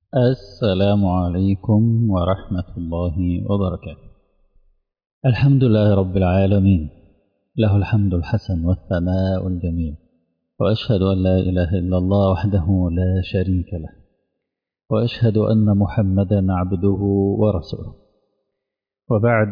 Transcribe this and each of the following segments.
السلام عليكم ورحمة الله وبركاته. الحمد لله رب العالمين، له الحمد الحسن والثناء الجميل، وأشهد أن لا إله إلا الله وحده لا شريك له، وأشهد أن محمدا عبده ورسوله. وبعد،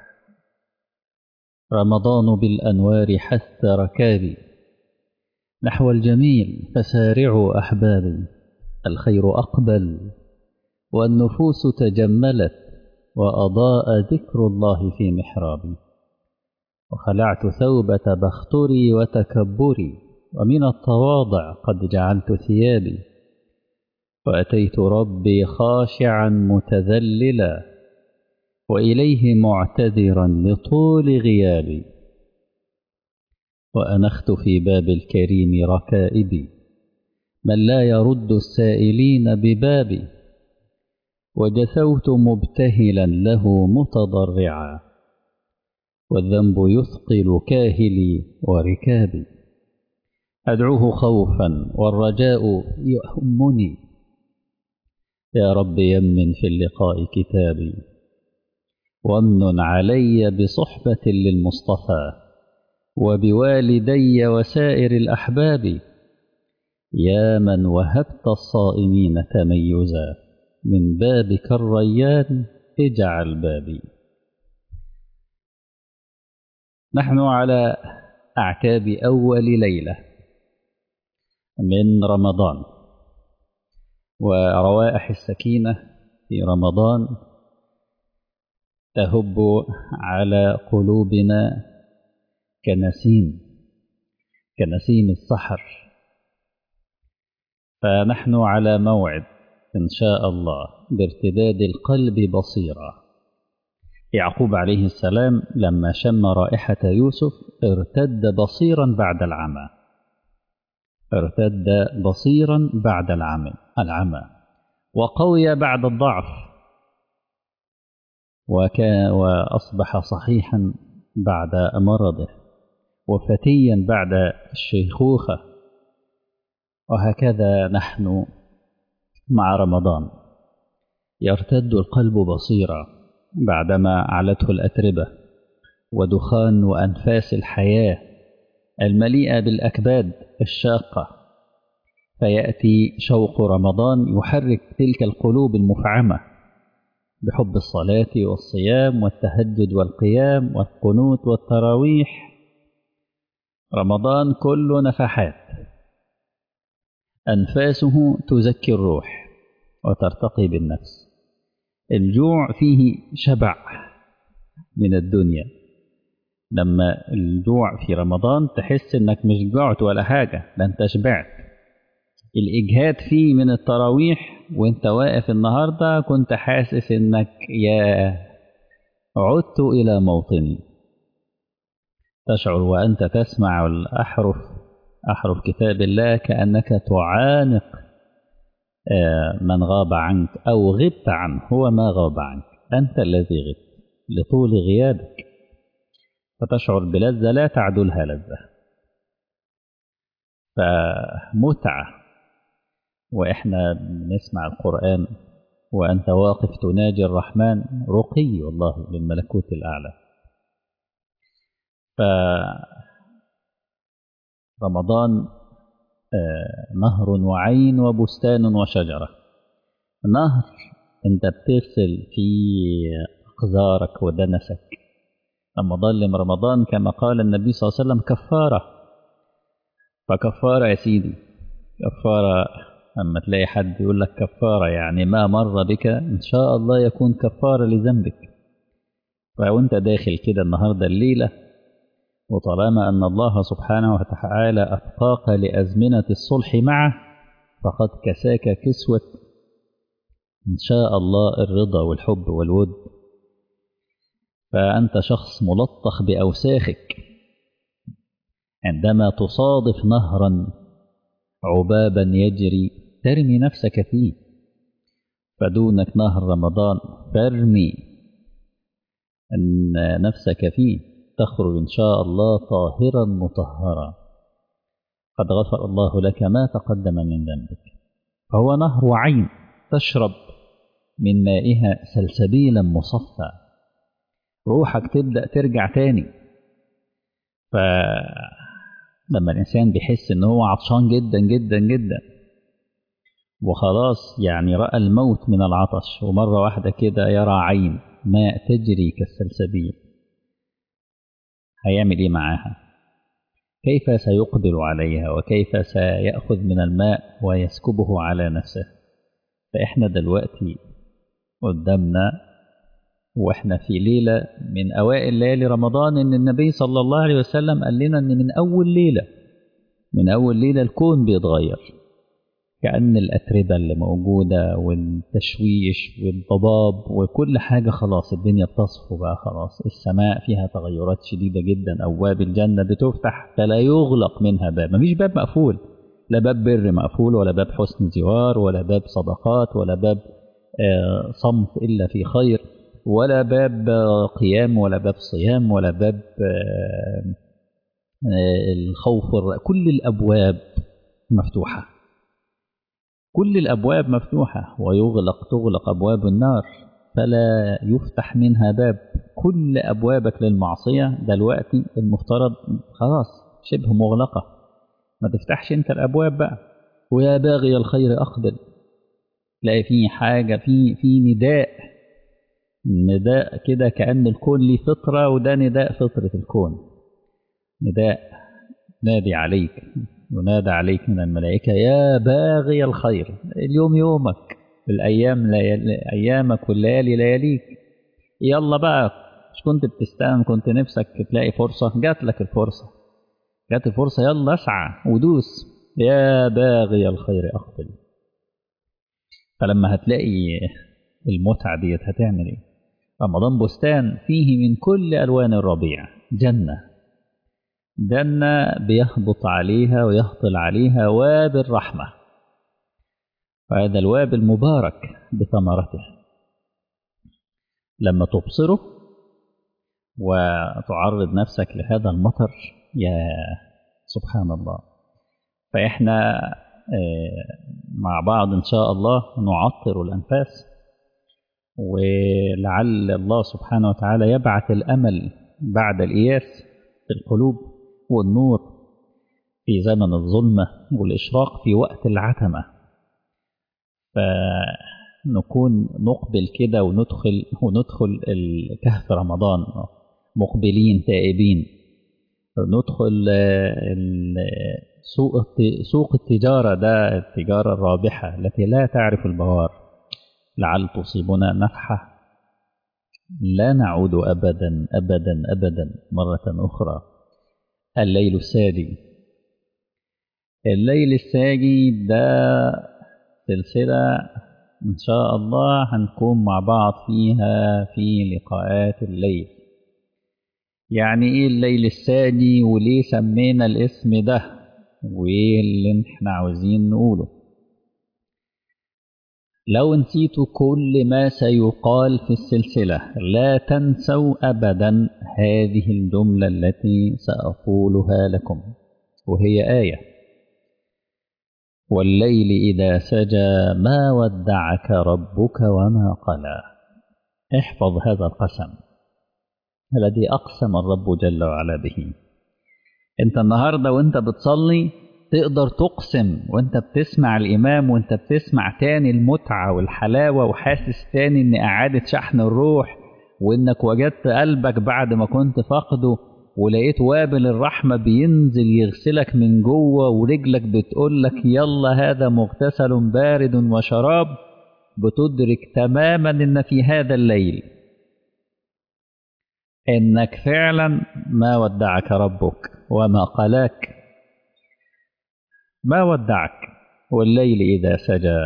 رمضان بالأنوار حث ركابي نحو الجميل، فسارعوا أحبابي، الخير أقبل والنفوس تجملت، وأضاء ذكر الله في محرابي. وخلعت ثوبة بختري وتكبري، ومن التواضع قد جعلت ثيابي، وأتيت ربي خاشعا متذللا، وإليه معتذرا لطول غيابي. وأنخت في باب الكريم ركائبي، من لا يرد السائلين ببابي، وجثوت مبتهلا له متضرعا، والذنب يثقل كاهلي وركابي. أدعوه خوفا والرجاء يهمني، يا رب يمن في اللقاء كتابي، وامن علي بصحبة للمصطفى، وبوالدي وسائر الأحباب. يا من وهبت الصائمين تميزا، من بابك الريان اجعل بابي. نحن على أعتاب أول ليلة من رمضان، وروائح السكينة في رمضان تهب على قلوبنا كنسيم السحر. فنحن على موعد إن شاء الله بارتداد القلب بصيرا. يعقوب عليه السلام لما شم رائحة يوسف ارتد بصيرا بعد العمى، العمى، وقوي بعد الضعف، وأصبح صحيحا بعد مرضه، وفتيا بعد الشيخوخة. وهكذا نحن مع رمضان، يرتد القلب بصيرا بعدما علته الأتربة ودخان وأنفاس الحياة المليئة بالأكباد الشاقة، فيأتي شوق رمضان يحرك تلك القلوب المفعمة بحب الصلاة والصيام والتهجد والقيام والقنوت والتراويح. رمضان كله نفحات، أنفاسه تزكي الروح وترتقي بالنفس. الجوع فيه شبع من الدنيا. لما الجوع في رمضان تحس انك مش جوعت ولا حاجة، ده انت شبعت. الإجهاد فيه من التراويح وانت واقف النهاردة كنت حاسس انك يا عدت إلى موطني. تشعر وأنت تسمع أحرف كتاب الله كأنك تعانق من غاب عنك أو غبت عنه. هو ما غاب عنك، أنت الذي غبت لطول غيابك، فتشعر بلذة لا تعدلها لذة. فمتعة وإحنا بنسمع القرآن وأنت واقف تناجي الرحمن، رقي والله للملكوت الأعلى. فرمضان نهر وعين وبستان وشجرة. نهر أنت بتغسل فيه أقذارك ودنسك. رمضان كما قال النبي صلى الله عليه وسلم كفارة. فكفارة يا سيدي، كفارة. أما تلاقي حد يقول لك كفارة يعني ما مر بك إن شاء الله يكون كفارة لذنبك. فوانت داخل كده النهاردة الليلة، وطالما أن الله سبحانه وتعالى أبقاك لأزمنة الصلح معه، فقد كساك كسوة إن شاء الله الرضا والحب والود. فأنت شخص ملطخ بأوساخك عندما تصادف نهرا عبابا يجري ترمي نفسك فيه. فدونك نهر رمضان فارمي أن نفسك فيه، تخرج إن شاء الله طاهرا مطهرا، قد غفر الله لك ما تقدم من ذنبك. فهو نهر عين تشرب من مائها سلسبيلا مصفى، روحك تبدأ ترجع تاني. فلما الإنسان بيحس إن هو عطشان جدا جدا جدا وخلاص يعني رأى الموت من العطش، ومرة واحدة كده يرى عين ماء تجري كالسلسبيل، هيعمل إيه معاها؟ كيف سيقبل عليها وكيف سيأخذ من الماء ويسكبه على نفسه؟ فإحنا دلوقتي قدامنا وإحنا في ليلة من أوائل ليالي رمضان، إن النبي صلى الله عليه وسلم قال لنا إن من أول ليلة الكون بيتغير، كأن الأتربة اللي موجودة والتشويش والضباب وكل حاجة خلاص الدنيا بتصفو بقى، خلاص السماء فيها تغيرات شديدة جدا، أبواب الجنة بتفتح فلا يغلق منها باب، مفيش باب مقفول، لا باب بر مقفول ولا باب حسن جوار ولا باب صدقات ولا باب صمت إلا في خير، ولا باب قيام ولا باب صيام ولا باب الخوف، كل الأبواب مفتوحة، كل الأبواب مفتوحة، تغلق أبواب النار فلا يفتح منها باب. كل أبوابك للمعصية دلوقتي المفترض خلاص شبه مغلقة، ما تفتحش انت الأبواب بقى. ويا باغي الخير أقبل، تلاقي في حاجة في نداء كده كأن الكون ليه فطرة، وده نداء فطرة الكون، نداء نادي عليك، ينادى عليك من الملائكة يا باغي الخير، اليوم يومك، الأيام أيامك والليالي لياليك، يلا بقى. مش كنت بتستنى، كنت نفسك تلاقي فرصة، جات لك الفرصة، يلا اسعى ودوس، يا باغي الخير أقبل. فلما هتلاقي المتعة ديت هتعمل ايه؟ رمضان بستان فيه من كل ألوان الربيع، جنة بيهبط عليها ويهطل عليها واب الرحمة، وهذا الواب المبارك بثمرته، لما تبصره وتعرض نفسك لهذا المطر يا سبحان الله. فإحنا مع بعض إن شاء الله نعطر الأنفاس، ولعل الله سبحانه وتعالى يبعث الأمل بعد الإياس في القلوب، والنور في زمن الظلمة، والإشراق في وقت العتمة، فنكون نقبل كده وندخل الكهف رمضان مقبلين تائبين، ندخل سوق التجارة، ده التجارة الرابحة التي لا تعرف البوار، لعل تصيبنا نفحة لا نعود أبدا أبدا أبدا مرة أخرى. الليل الساجي ده سلسلة إن شاء الله هنكون مع بعض فيها في لقاءات الليل. يعني إيه الليل الساجي وليه سمينا الاسم ده وإيه اللي احنا عاوزين نقوله؟ لو نسيتوا كل ما سيقال في السلسلة لا تنسوا أبدا هذه الجملة التي سأقولها لكم، وهي آية: والليل إذا سجى ما ودعك ربك وما قلى. احفظ هذا القسم الذي أقسم الرب جل وعلا به. انت النهاردة وانت بتصلي تقدر تقسم، وانت بتسمع الإمام وانت بتسمع تاني المتعة والحلاوة، وحاسس تاني ان إعادة شحن الروح، وانك وجدت قلبك بعد ما كنت فاقده، ولقيت وابل الرحمة بينزل يغسلك من جوه، ورجلك بتقولك يلا هذا مغتسل بارد وشراب، بتدرك تماما ان في هذا الليل انك فعلا ما ودعك ربك وما قلاك. ما ودعك. والليل إذا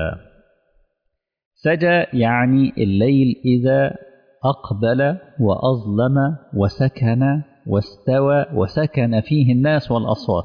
سجى يعني الليل إذا أقبل وأظلم وسكن واستوى وسكن فيه الناس والأصوات.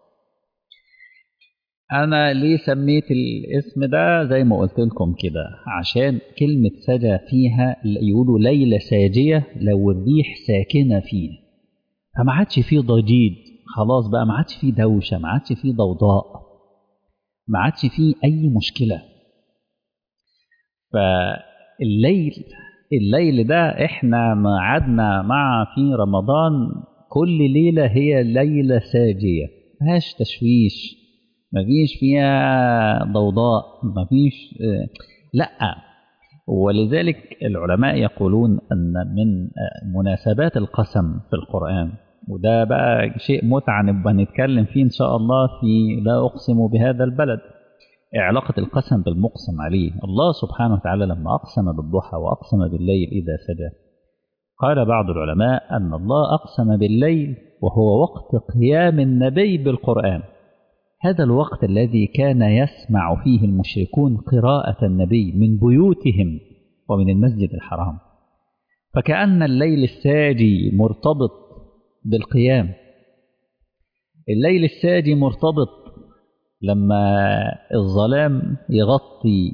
أنا ليه سميت الاسم ده زي ما قلت لكم كده؟ عشان كلمة سجى فيها يقولوا ليلة ساجية لو الريح ساكنة فيه، فما عادش فيه ضجيج، خلاص بقى ما عادش فيه دوشة، ما عادش فيه ضوضاء، ما عادش فيه أي مشكلة. فالليل، الليل ده احنا ما عدنا مع في رمضان كل ليلة هي ليلة ساجية، مفيهاش تشويش، مفيش فيها ضوضاء، مفيش لا. ولذلك العلماء يقولون أن من مناسبات القسم في القرآن، وده بقى شيء متعة نبقى نتكلم فيه إن شاء الله في لا أقسم بهذا البلد، علاقة القسم بالمقسم عليه. الله سبحانه وتعالى لما أقسم بالضحى وأقسم بالليل إذا سجى، قال بعض العلماء أن الله أقسم بالليل وهو وقت قيام النبي بالقرآن، هذا الوقت الذي كان يسمع فيه المشركون قراءة النبي من بيوتهم ومن المسجد الحرام، فكأن الليل الساجي مرتبط بالقيام، الليل الساجي مرتبط لما الظلام يغطي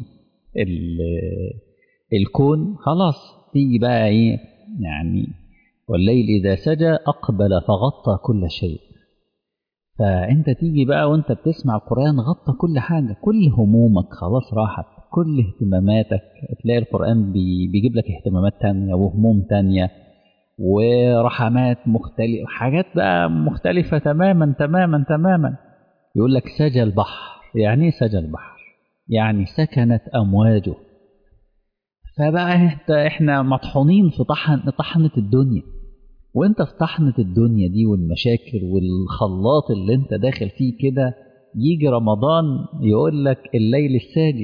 الكون، خلاص تيجي بقى ايه يعني، والليل إذا سجى أقبل فغطى كل شيء. فأنت تيجي بقى وأنت بتسمع القرآن غطى كل حاجة، كل همومك خلاص راحت، كل اهتماماتك، تلاقي القرآن بيجيب لك اهتمامات تانية وهموم تانية ورحمات مختلفة، حاجات بقى مختلفة تماما تماما تماما. يقول لك سجى البحر، يعني ايه سجى البحر؟ يعني سكنت أمواجه. فبقى احنا مطحونين في طحنة الدنيا، وانت في طحنة الدنيا دي والمشاكل والخلاط اللي انت داخل فيه كده، يجي رمضان يقول لك الليل الساجي.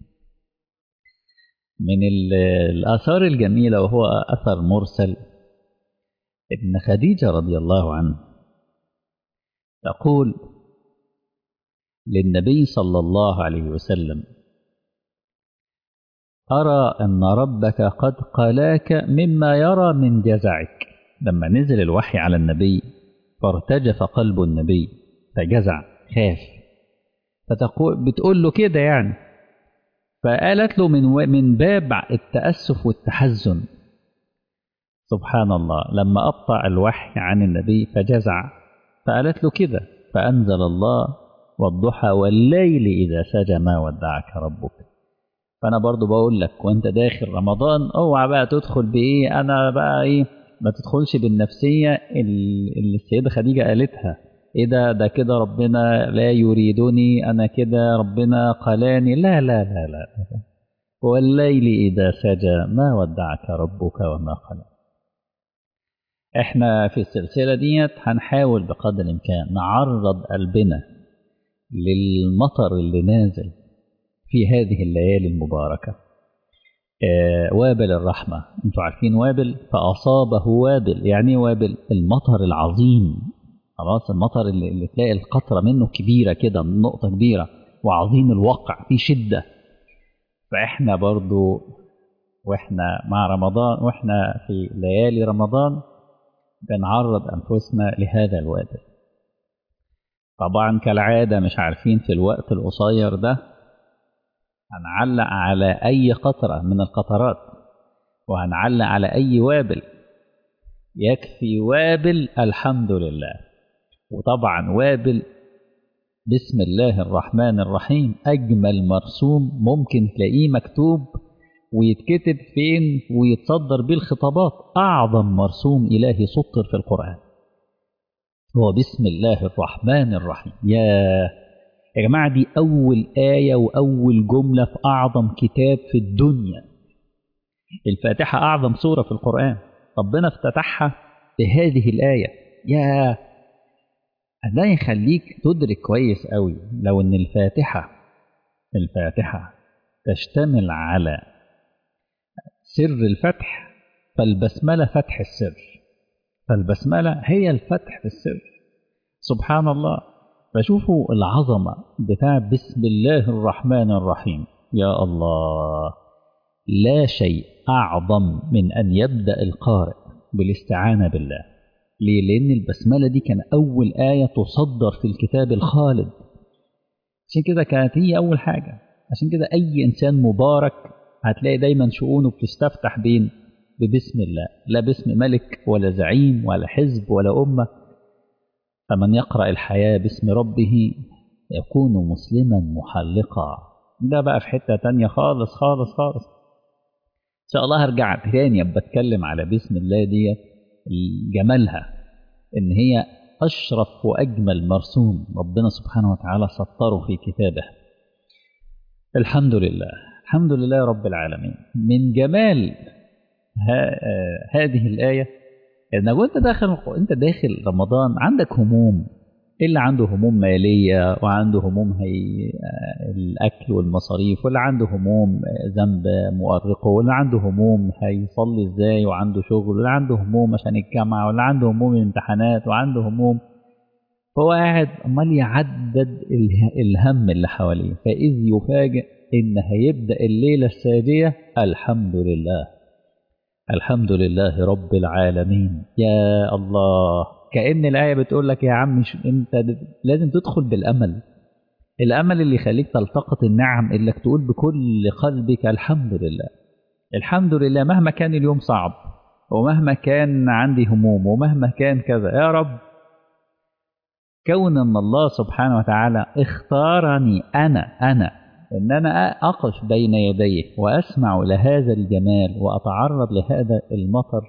من الآثار الجميلة وهو أثر مرسل، ابن خديجة رضي الله عنه تقول للنبي صلى الله عليه وسلم: أرى أن ربك قد قلاك مما يرى من جزعك. لما نزل الوحي على النبي فارتجف قلب النبي فجزع، خاف، بتقول له كده يعني، فقالت له من باب التأسف والتحزن. سبحان الله، لما أبطأ الوحي عن النبي فجزع، فقالت له كده، فأنزل الله: والضحى والليل إذا سجى ما ودعك ربك. فأنا برضو بقول لك وأنت داخل رمضان اوعى بقى تدخل بإيه، أنا بقى إيه، ما تدخلش بالنفسية اللي السيدة خديجة قالتها، إيه ده كده ربنا لا يريدني، أنا كده ربنا قلاني، لا لا لا لا، والليل إذا سجى ما ودعك ربك وما قلى. احنا في السلسلة ديت هنحاول بقدر الإمكان نعرض قلبنا للمطر اللي نازل في هذه الليالي المباركة. وابل الرحمة، انتوا عارفين وابل، فأصابه وابل، يعني وابل المطر العظيم، خلاص المطر اللي تلاقي القطرة منه كبيرة كده، نقطة كبيرة وعظيم الوقع في شدة. فإحنا برضو وإحنا مع رمضان وإحنا في ليالي رمضان بنعرض أنفسنا لهذا الوابل. طبعا كالعادة مش عارفين في الوقت القصير ده هنعلق على أي قطرة من القطرات، وهنعلق على أي وابل، يكفي وابل الحمد لله. وطبعا وابل بسم الله الرحمن الرحيم أجمل مرسوم ممكن تلاقيه مكتوب ويتكتب فين ويتصدر بالخطابات، أعظم مرسوم إلهي سطر في القرآن هو بسم الله الرحمن الرحيم. يا جماعة دي أول آية وأول جملة في أعظم كتاب في الدنيا. الفاتحة أعظم سورة في القرآن، ربنا افتتحها بهذه الآية. ده يخليك تدرك كويس قوي لو أن الفاتحة تشتمل على سر الفتح، فالبسملة فتح السر، فالبسملة هي الفتح في السر. سبحان الله. فشوفوا العظمة بتاع بسم الله الرحمن الرحيم. يا الله، لا شيء أعظم من أن يبدأ القارئ بالاستعانة بالله. ليه؟ لأن البسملة دي كان أول آية تصدر في الكتاب الخالد، عشان كده كانت هي أول حاجة. عشان كده أي إنسان مبارك هتلاقي دايما شؤونه بتستفتح ببسم الله، لا باسم ملك ولا زعيم ولا حزب ولا أمة. فمن يقرأ الحياة باسم ربه يكون مسلما محلقا. ده بقى في حتة تانية خالص خالص خالص. شاء الله هرجع تاني ابقى اتكلم على بسم الله دي جمالها، ان هي اشرف واجمل مرسوم ربنا سبحانه وتعالى سطره في كتابه. الحمد لله، الحمد لله رب العالمين. من جمال هذه الآية انك انت داخل رمضان عندك هموم، اللي عنده هموم مالية وعنده هموم الأكل والمصاريف، واللي عنده هموم ذنب مؤرقه، واللي عنده هموم هيصلي ازاي وعنده شغل، واللي عنده هموم عشان الجامعة، واللي عنده هموم الامتحانات وعنده هموم. فهو قاعد عمال يعدد الهم اللي حواليه، فإذ يفاجئ إن هيبدأ الليلة السادية الحمد لله، الحمد لله رب العالمين. يا الله، كأن الآية بتقول لك يا عم انت لازم تدخل بالأمل، الأمل اللي يخليك تلتقط النعم، اللي تقول بكل قلبك الحمد لله، الحمد لله مهما كان اليوم صعب، ومهما كان عندي هموم، ومهما كان كذا. يا رب، كون أن الله سبحانه وتعالى اختارني أنا أن أنا أقف بين يديه وأسمع لهذا الجمال وأتعرض لهذا المطر.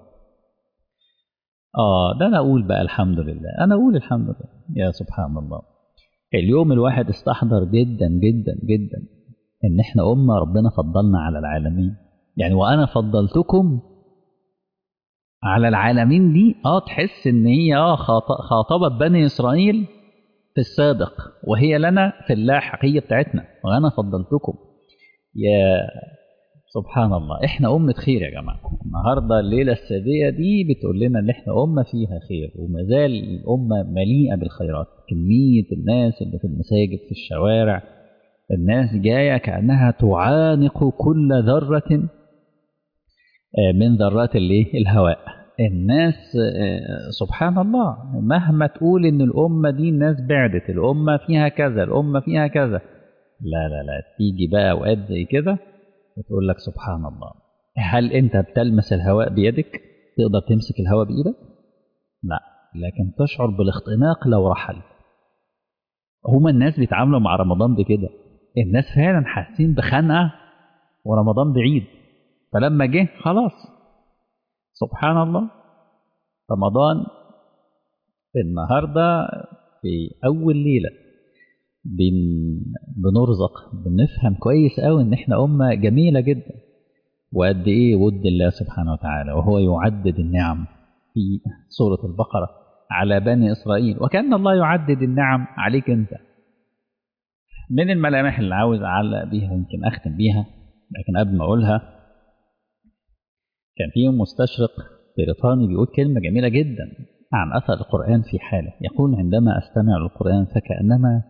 ده أنا أقول بقى الحمد لله، أنا أقول الحمد لله. يا سبحان الله، اليوم الواحد استحضر جدا جدا جدا إن إحنا أمة ربنا فضلنا على العالمين. يعني وأنا فضلتكم على العالمين دي، تحس إن هي خاطبت بني إسرائيل في السابق، وهي لنا في اللاحقية بتاعتنا، وأنا فضلتكم. يا سبحان الله، احنا أمة خير يا جماعة. النهاردة الليلة السادية دي بتقول لنا ان احنا أمة فيها خير، وما زال الأمة مليئة بالخيرات. كمية الناس اللي في المساجد، في الشوارع، الناس جاية كأنها تعانق كل ذرة من ذرات الهواء. الناس سبحان الله، مهما تقول ان الأمة دي الناس بعدت، الأمة فيها كذا، الأمة فيها كذا، لا لا لا، تيجي بقى أوقات زي كده وتقول لك سبحان الله. هل أنت بتلمس الهواء بيدك؟ تقدر تمسك الهواء بإيدك؟ لا، لكن تشعر بالاختناق لو رحل. هما الناس بيتعاملوا مع رمضان بكده، الناس فعلا حاسين بخنقة ورمضان بعيد، فلما جه خلاص سبحان الله. رمضان النهاردة في أول ليلة بنرزق، بنفهم كويس قوي ان احنا أمة جميلة جدا، وقد ايه ود الله سبحانه وتعالى وهو يعدد النعم في سورة البقرة على بني إسرائيل، وكأن الله يعدد النعم عليك انت. من الملامح اللي عاوز أعلق بيها يمكن أختم بيها، لكن قبل ما أقولها، كان في مستشرق بريطاني بيقول كلمة جميلة جدا عن أثر القرآن في حاله. يقول: عندما أستمع للقرآن فكأنما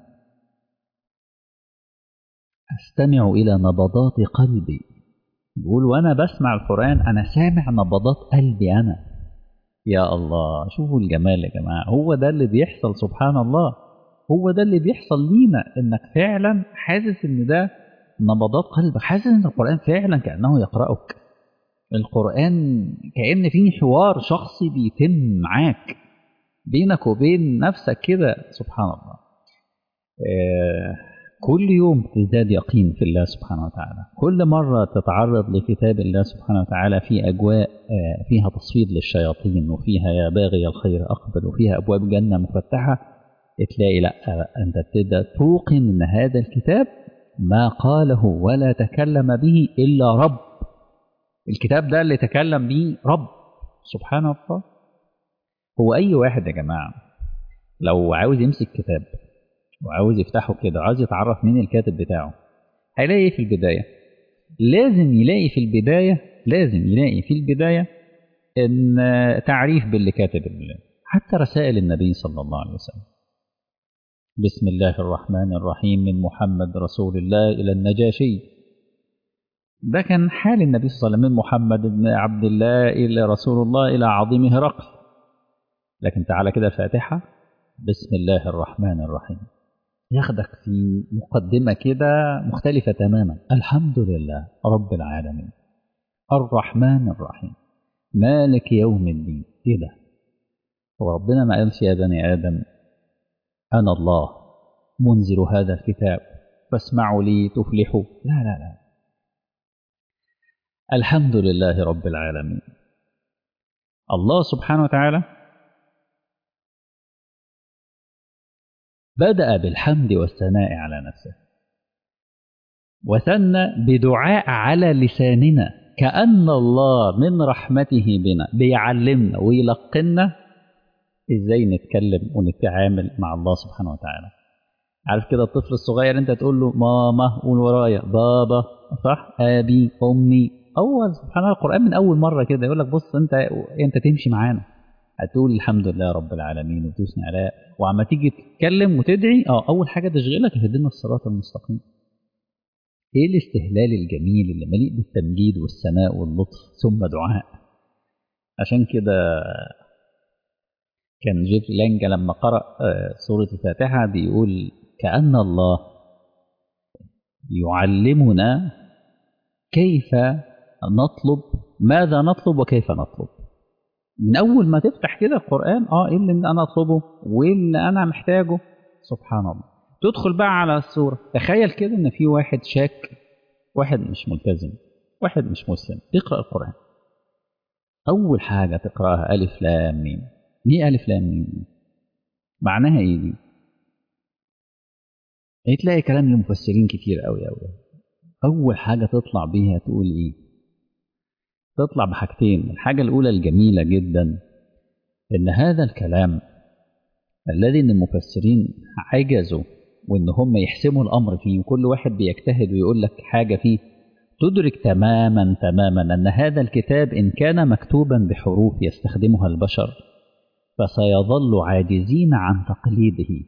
أستمع إلى نبضات قلبي. بيقول وأنا بسمع القرآن أنا سامع نبضات قلبي أنا. يا الله، شوفوا الجمال يا جماعة، هو ده اللي بيحصل سبحان الله، هو ده اللي بيحصل لينا، إنك فعلا حاسس إن ده نبضات قلبك، حاسس إن القرآن فعلا كأنه يقرأك. القرآن كأن فيه حوار شخصي بيتم معاك بينك وبين نفسك كده سبحان الله. كل يوم تزداد يقين في الله سبحانه وتعالى، كل مرة تتعرض لكتاب الله سبحانه وتعالى في أجواء فيها تصفيد للشياطين، وفيها يا باغي الخير أقبل، وفيها أبواب جنة مفتحة، تلاقي لا أنت تبدأ توقن أن هذا الكتاب ما قاله ولا تكلم به إلا رب. الكتاب ده اللي تكلم به رب سبحان الله. هو أي واحد يا جماعة لو عاوز يمسك كتاب وعاوز يفتحه كده وعاوز يتعرف مين الكاتب بتاعه، هيلاقي ايه في البداية؟ لازم يلاقي في البداية ان تعريف باللي كاتب حتى رسائل النبي صلى الله عليه وسلم. بسم الله الرحمن الرحيم، من محمد رسول الله إلى النجاشي. ده كان حال النبي صلى الله عليه وسلم، من محمد بن عبد الله إلى رسول الله إلى عظيم هرقل. لكن تعالى كده الفاتحة، بسم الله الرحمن الرحيم، ياخدك في مقدمة كده مختلفة تماما. الحمد لله رب العالمين الرحمن الرحيم مالك يوم الدين. ايه ده؟ هو ربنا ما قالش يا بني آدم أنا الله منزل هذا الكتاب فاسمعوا لي تفلحوا؟ لا لا لا، الحمد لله رب العالمين. الله سبحانه وتعالى بدأ بالحمد والثناء على نفسه، وثنى بدعاء على لساننا، كأن الله من رحمته بنا بيعلمنا ويلقنا ازاي نتكلم ونتعامل مع الله سبحانه وتعالى. عارف كده الطفل الصغير انت تقول له ماما، قول ورايا بابا، صح، ابي، امي. هو سبحان الله القرآن من اول مرة كده يقول لك بص انت تمشي معانا، هتقول الحمد لله رب العالمين وتثني عليه، وعما تيجي تتكلم وتدعي اول حاجة تشغلك اهدنا الصراط المستقيم. ايه الاستهلال الجميل اللي مليء بالتمجيد والثناء واللطف ثم دعاء. عشان كده كان جيفري لانجا لما قرأ سورة الفاتحة بيقول كأن الله يعلمنا كيف نطلب، ماذا نطلب وكيف نطلب. من أول ما تفتح كده القرآن إيه اللي أنا أطلبه وإيه اللي أنا محتاجه. سبحان الله. تدخل بقى على السورة، تخيل كده إن في واحد شاك، واحد مش ملتزم، واحد مش مسلم، يقرأ القرآن. أول حاجة تقرأها ألف لام ميم. ليه ألف لام ميم؟ معناها إيه دي؟ تلاقي كلام للمفسرين كتير قوي قوي. أول حاجة تطلع بيها تقول إيه؟ تطلع بحاجتين. الحاجة الأولى الجميلة جدا إن هذا الكلام الذي إن المفسرين عجزوا وإن هم يحسموا الأمر فيه، وكل واحد بيجتهد ويقول لك حاجة فيه، تدرك تماما تماما أن هذا الكتاب إن كان مكتوبا بحروف يستخدمها البشر فسيظل عاجزين عن تقليده،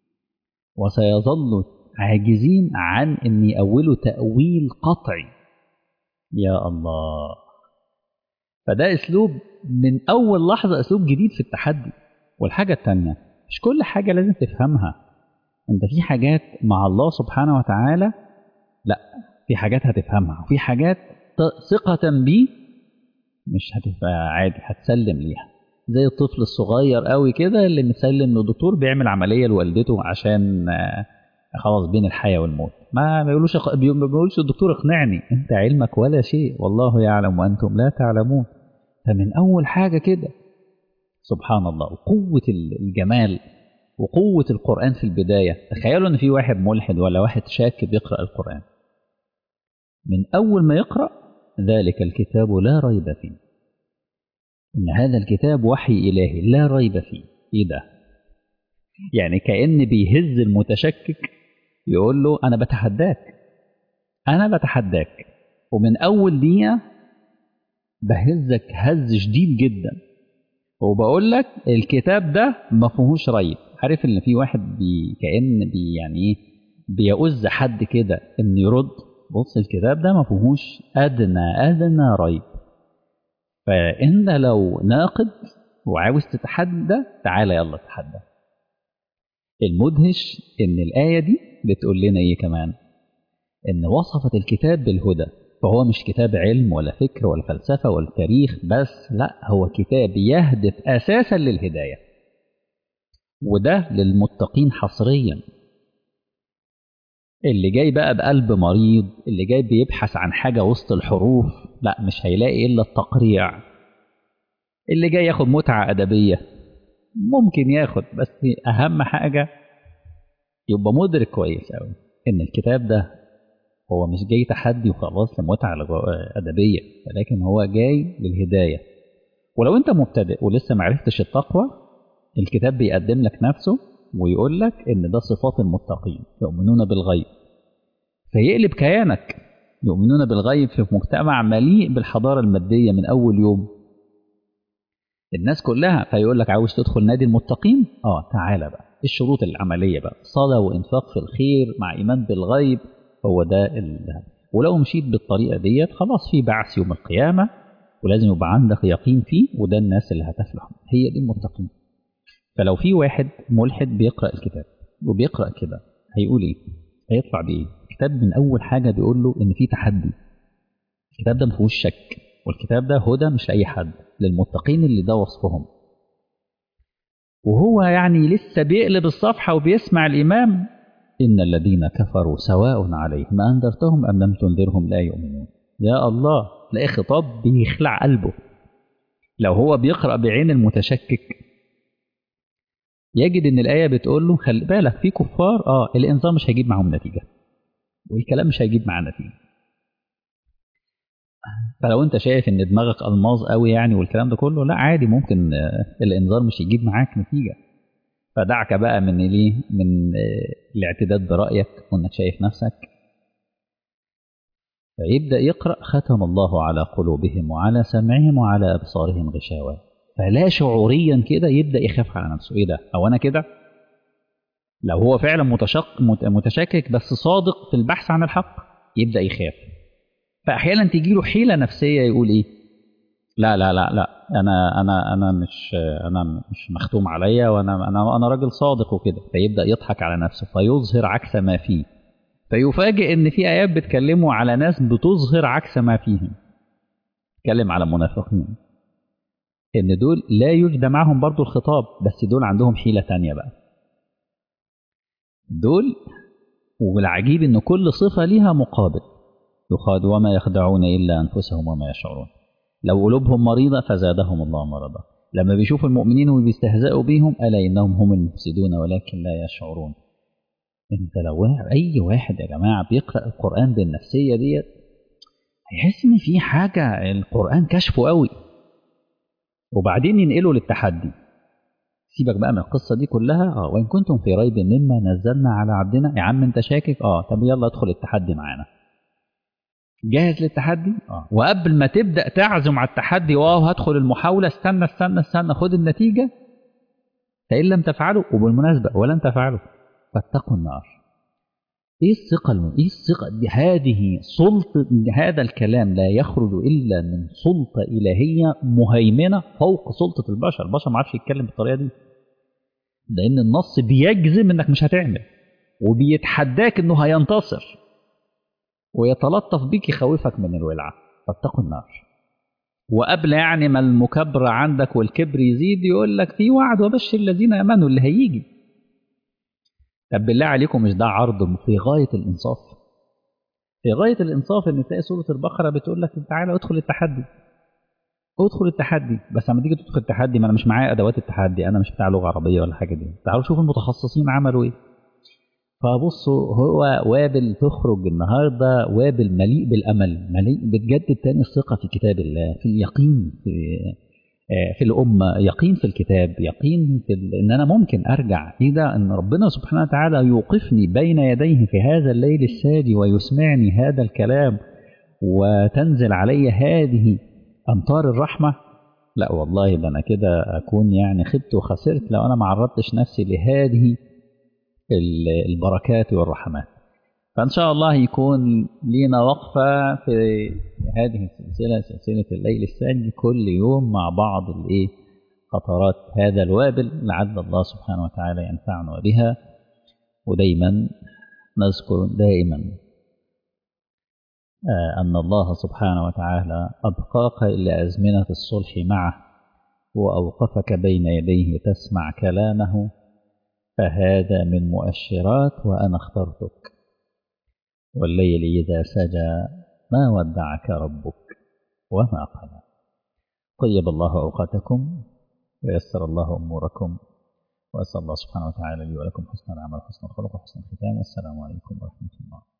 وسيظل عاجزين عن أن يأولوا تأويل قطعي. يا الله. فده أسلوب من أول لحظة، أسلوب جديد في التحدي. والحاجة التانية، مش كل حاجة لازم تفهمها. أنت في حاجات مع الله سبحانه وتعالى لا، في حاجات هتفهمها، وفي حاجات ثقة بيه مش هتبقى عادي، هتسلم ليها. زي الطفل الصغير قوي كده اللي مسلم للدكتور بيعمل عملية لوالدته عشان خلاص بين الحياة والموت، ما بيقولش الدكتور اقنعني، انت علمك ولا شيء، والله يعلم وانتم لا تعلمون. فمن اول حاجة كده سبحان الله، وقوة الجمال وقوة القرآن في البداية. تخيلوا ان في واحد ملحد ولا واحد شاك بيقرأ القرآن، من اول ما يقرأ ذلك الكتاب لا ريب فيه، ان هذا الكتاب وحي الهي لا ريب فيه. ايه ده؟ يعني كأن بيهز المتشكك، يقول له أنا بتحداك، أنا بتحداك، ومن أول دقيقة بهزك هز شديد جدا، وبقول لك الكتاب ده ما فيهوش ريب. عارف إن في واحد كأن يعني إيه بيؤذ حد كده إن يرد، بص الكتاب ده ما فيهوش أدنى ريب. فإن لو ناقد وعاوز تتحدى تعالى يلا تتحدى. المدهش إن الآية دي بتقول لنا إيه كمان؟ إن وصفت الكتاب بالهدى، فهو مش كتاب علم ولا فكر ولا فلسفة ولا تاريخ بس، لا، هو كتاب يهدف أساسا للهداية، وده للمتقين حصريا. اللي جاي بقى بقلب مريض، اللي جاي بيبحث عن حاجة وسط الحروف، لا مش هيلاقي إلا التقريع. اللي جاي ياخد متعة أدبية ممكن ياخد، بس أهم حاجة يبقى مدرك كويس أوي إن الكتاب ده هو مش جاي تحدي وخلاص لمتعة أدبية، ولكن هو جاي للهداية. ولو أنت مبتدئ ولسه معرفتش التقوى، الكتاب بيقدم لك نفسه ويقول لك إن ده صفات المتقين، يؤمنون بالغيب، فيقلب كيانك. يؤمنون بالغيب في مجتمع مليء بالحضارة المادية من أول يوم، الناس كلها، فيقول لك عاوز تدخل نادي المتقين؟ تعالى بقى الشروط العملية بقى، صلاة وإنفاق في الخير مع إيمان بالغيب، هو ده ولو مشيت بالطريقة ديت خلاص في بعث يوم القيامة، ولازم يبقى عندك يقين فيه، وده الناس اللي هتفلح، هي دي المتقين. فلو في واحد ملحد بيقرأ الكتاب وبيقرأ كده هيقول ايه؟ هيطلع بايه؟ الكتاب من اول حاجة بيقول له ان في تحدي، الكتاب ده مفيهوش شك، والكتاب ده هدى مش لأي حد، للمتقين اللي ده وصفهم. وهو يعني لسه بيقلب الصفحة وبيسمع الإمام إن الذين كفروا سواء عليهم أنذرتهم أم لم تنذرهم لا يؤمنون. يا الله، تلاقي خطاب بيخلع قلبه. لو هو بيقرأ بعين المتشكك يجد ان الآية بتقول له خلي بالك في كفار الإنذار مش هيجيب معاهم نتيجة والكلام مش هيجيب معاه نتيجة. فلو انت شايف ان دماغك الماظ قوي يعني والكلام ده كله، لا عادي، ممكن الانذار مش يجيب معاك نتيجة. فدعك بقى من ليه من الاعتداد برأيك وانك شايف نفسك. فيبدأ يقرأ ختم الله على قلوبهم وعلى سمعهم وعلى أبصارهم غشاوة. فلا شعوريا كده يبدأ يخاف على نفسه، ايه ده، او انا كده. لو هو فعلا متشكك بس صادق في البحث عن الحق يبدأ يخاف. فأحيانا تيجي له حيلة نفسية يقول ايه، لا لا لا لا، انا مش مختوم عليا، وانا راجل صادق وكده. فيبدأ يضحك على نفسه فيظهر عكس ما فيه. فيفاجئ ان في ايات بتكلموا على ناس بتظهر عكس ما فيهم. تكلم على منافقين ان دول لا يجدى معهم برضو الخطاب، بس دول عندهم حيلة تانية بقى. دول والعجيب ان كل صفة ليها مقابل. يخاد وما يخدعون الا انفسهم وما يشعرون. لو قلوبهم مريضة فزادهم الله مرضا. لما بيشوفوا المؤمنين وبيستهزئوا بيهم ألا إنهم هم المفسدون ولكن لا يشعرون. انت لو اي واحد يا جماعة بيقرأ القرآن بالنفسية ديت هيحس ان في حاجة القرآن كشفه قوي. وبعدين ينقله للتحدي. سيبك بقى من القصة دي كلها. وإن كنتم في ريب مما نزلنا على عبدنا. يا عم انت شاكك، طب يلا ادخل التحدي معانا. جاهز للتحدي؟ وقبل ما تبدأ تعزم على التحدي هدخل المحاولة، استنى استنى استنى، خد النتيجة. فإن لم تفعلوا، وبالمناسبة ولن تفعلوا، فاتقوا النار. ايه الثقة دي؟ هذه سلطة. هذا الكلام لا يخرج إلا من سلطة إلهية مهيمنة فوق سلطة البشر. البشر ما عادش يتكلم بالطريقة دي، لأن النص بيجزم إنك مش هتعمل، وبيتحداك إنه هينتصر، ويتلطف بيك يخوفك من الولعة. فاتقوا النار. وقبل يعني ما المكبر عندك والكبر يزيد يقول لك في وعد وبشر الذين امنوا اللي هيجي. طب بالله عليكم مش ده عرض في غاية الانصاف؟ في غاية الانصاف ان تلاقي سورة البقرة بتقول لك تعالى ادخل التحدي. ادخل التحدي. بس لما تيجي تدخل التحدي ما انا مش معايا ادوات التحدي، انا مش بتاع لغة عربية ولا حاجة دي. تعالوا شوفوا المتخصصين عملوا ايه. فبصوا، هو وابل تخرج النهارده وابل مليء بالامل، مليء بتجدد تاني الثقه في كتاب الله، في اليقين في الامه، يقين في الكتاب، يقين في ان انا ممكن ارجع. ايه ده، ان ربنا سبحانه وتعالى يوقفني بين يديه في هذا الليل الساجي ويسمعني هذا الكلام وتنزل علي هذه امطار الرحمه. لا والله ده انا كده اكون يعني خبت وخسرت لو انا ما عرضتش نفسي لهذه البركات والرحمات. فإن شاء الله يكون لينا وقفة في هذه السلسلة، سلسلة الليل الساجي، كل يوم مع بعض خطرات هذا الوابل، لعل الله سبحانه وتعالى ينفعنا بها. ودايما نذكر دائما أن الله سبحانه وتعالى أبقاك إلى أزمنة الصلح معه، وأوقفك بين يديه تسمع كلامه، فهذا من مؤشرات وأنا اخترتك. والليل إذا سجى ما ودعك ربك وما قلى. طيب الله أوقاتكم ويسر الله أموركم، وأسأل الله سبحانه وتعالى لي ولكم حسن العمل، حسن الخلق، وحسن الختام. والسلام عليكم ورحمة الله.